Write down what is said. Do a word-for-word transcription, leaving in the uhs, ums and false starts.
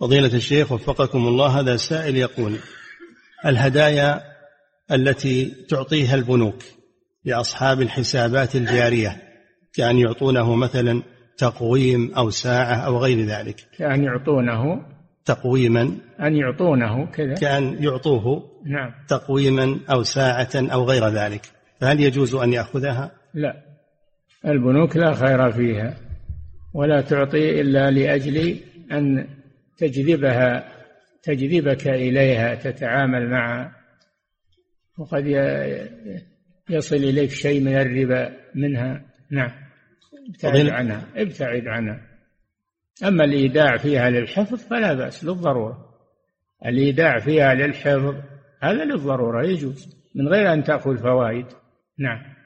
فضيلة الشيخ وفقكم الله، هذا سائل يقول: الهدايا التي تعطيها البنوك لأصحاب الحسابات الجارية كأن يعطونه مثلا تقويم أو ساعة أو غير ذلك، كأن يعطونه تقويما، أن يعطونه كذا، كأن يعطوه نعم تقويما أو ساعة أو غير ذلك، فهل يجوز أن يأخذها؟ لا، البنوك لا خير فيها، ولا تعطي إلا لأجل أن تجذبها تجذبك إليها تتعامل معها، وقد يصل إليك شيء من الربا منها. نعم، ابتعد عنها ابتعد عنها. أما الإيداع فيها للحفظ فلا بأس للضرورة، الإيداع فيها للحفظ هذا للضرورة يجوز من غير أن تأخذ فوائد. نعم.